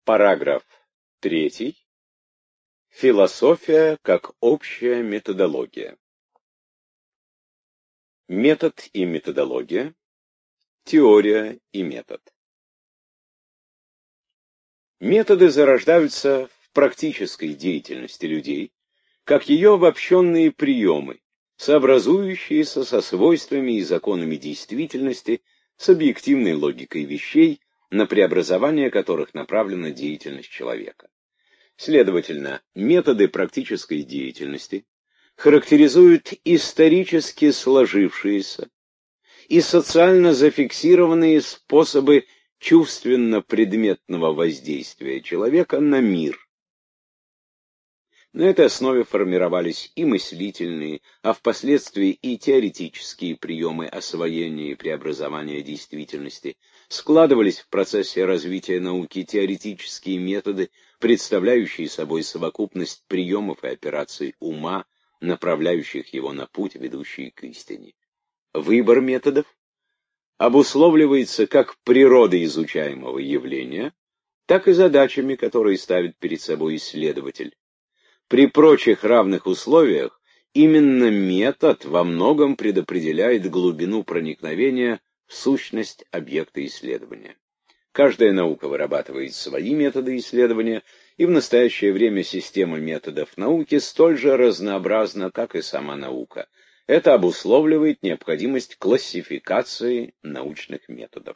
Параграф 3. Философия как общая методология. Метод и методология. Теория и метод. Методы зарождаются в практической деятельности людей, как ее обобщенные приемы, сообразующиеся со свойствами и законами действительности, с объективной логикой вещей, на преобразование которых направлена деятельность человека. Следовательно, методы практической деятельности характеризуют исторически сложившиеся и социально зафиксированные способы чувственно-предметного воздействия человека на мир. На этой основе формировались и мыслительные, а впоследствии и теоретические приемы освоения и преобразования действительности, складывались в процессе развития науки теоретические методы, представляющие собой совокупность приемов и операций ума, направляющих его на путь, ведущий к истине. Выбор методов обусловливается как природой изучаемого явления, так и задачами, которые ставит перед собой исследователь. При прочих равных условиях именно метод во многом предопределяет глубину проникновения в сущность объекта исследования. Каждая наука вырабатывает свои методы исследования, и в настоящее время система методов науки столь же разнообразна, как и сама наука. Это обусловливает необходимость классификации научных методов.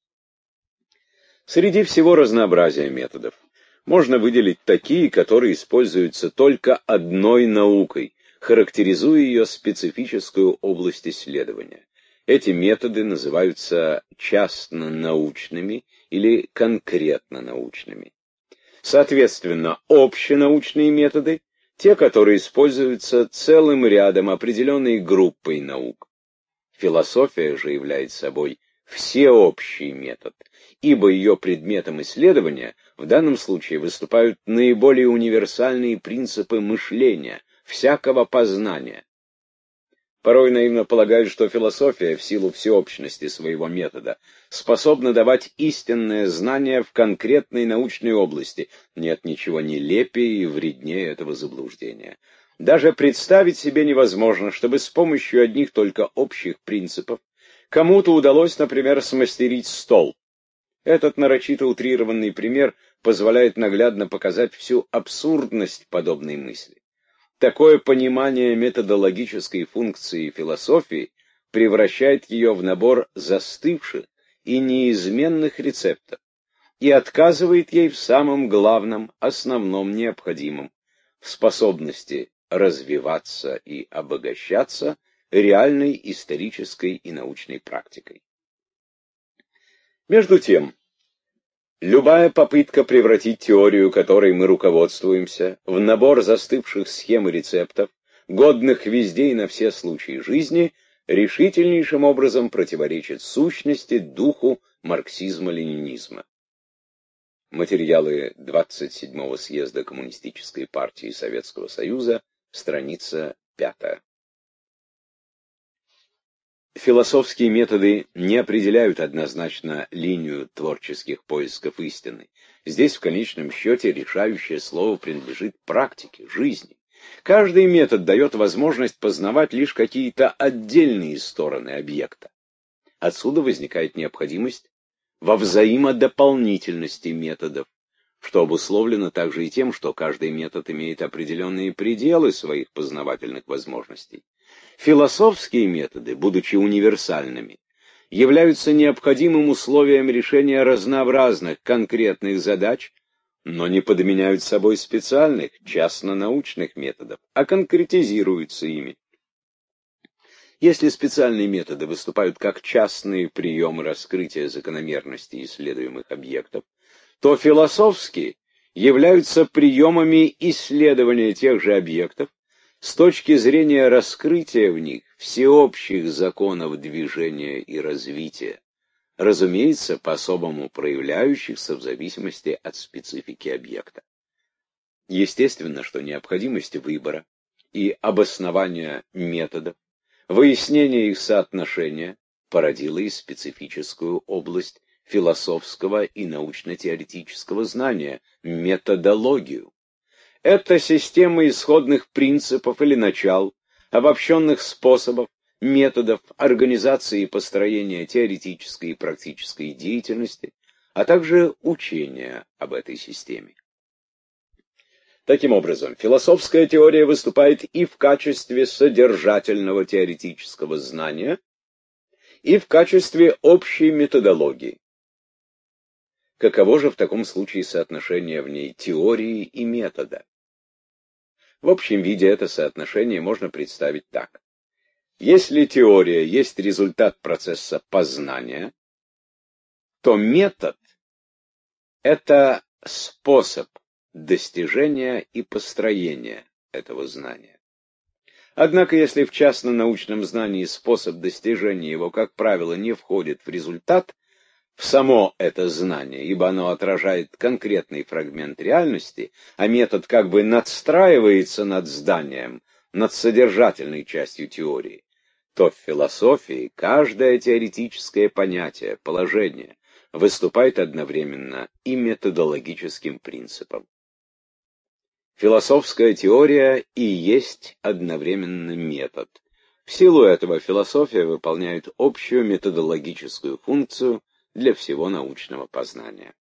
Среди всего разнообразия методов можно выделить такие, которые используются только одной наукой, характеризуя ее специфическую область исследования. Эти методы называются частно-научными или конкретно-научными. Соответственно, общенаучные методы – те, которые используются целым рядом, определенной группой наук. Философия же является собой всеобщий метод, ибо ее предметом исследования в данном случае выступают наиболее универсальные принципы мышления, всякого познания. Порой наивно полагают, что философия, в силу всеобщности своего метода, способна давать истинное знание в конкретной научной области. Нет ничего нелепее и вреднее этого заблуждения. Даже представить себе невозможно, чтобы с помощью одних только общих принципов кому-то удалось, например, смастерить стол. Этот нарочито утрированный пример позволяет наглядно показать всю абсурдность подобной мысли. Такое понимание методологической функции философии превращает ее в набор застывших и неизменных рецептов и отказывает ей в самом главном, основном необходимом – в способности развиваться и обогащаться реальной исторической и научной практикой. Между тем, любая попытка превратить теорию, которой мы руководствуемся, в набор застывших схем и рецептов, годных везде и на все случаи жизни, решительнейшим образом противоречит сущности, духу марксизма-ленинизма. Материалы 27-го съезда Коммунистической партии Советского Союза, страница 5. Философские методы не определяют однозначно линию творческих поисков истины. Здесь в конечном счете решающее слово принадлежит практике, жизни. Каждый метод дает возможность познавать лишь какие-то отдельные стороны объекта. Отсюда возникает необходимость во взаимодополнительности методов, что обусловлено также и тем, что каждый метод имеет определенные пределы своих познавательных возможностей. Философские методы, будучи универсальными, являются необходимым условием решения разнообразных конкретных задач, но не подменяют собой специальных, частно-научных методов, а конкретизируются ими. Если специальные методы выступают как частные приемы раскрытия закономерностей исследуемых объектов, то философские являются приемами исследования тех же объектов с точки зрения раскрытия в них всеобщих законов движения и развития, разумеется, по-особому проявляющихся в зависимости от специфики объекта. Естественно, что необходимость выбора и обоснования методов, выяснение их соотношения породило и специфическую область философского и научно-теоретического знания, методологию. Это система исходных принципов или начал, обобщенных способов, методов организации и построения теоретической и практической деятельности, а также учения об этой системе. Таким образом, философская теория выступает и в качестве содержательного теоретического знания, и в качестве общей методологии. Каково же в таком случае соотношение в ней теории и метода? В общем виде это соотношение можно представить так. Если теория есть результат процесса познания, то метод — это способ достижения и построения этого знания. Однако, если в частно-научном знании способ достижения его, как правило, не входит в результат, в само это знание, ибо оно отражает конкретный фрагмент реальности, а метод как бы надстраивается над зданием, над содержательной частью теории, то в философии каждое теоретическое понятие, положение выступает одновременно и методологическим принципом. Философская теория и есть одновременно метод. В силу этого философия выполняет общую методологическую функцию для всего научного познания.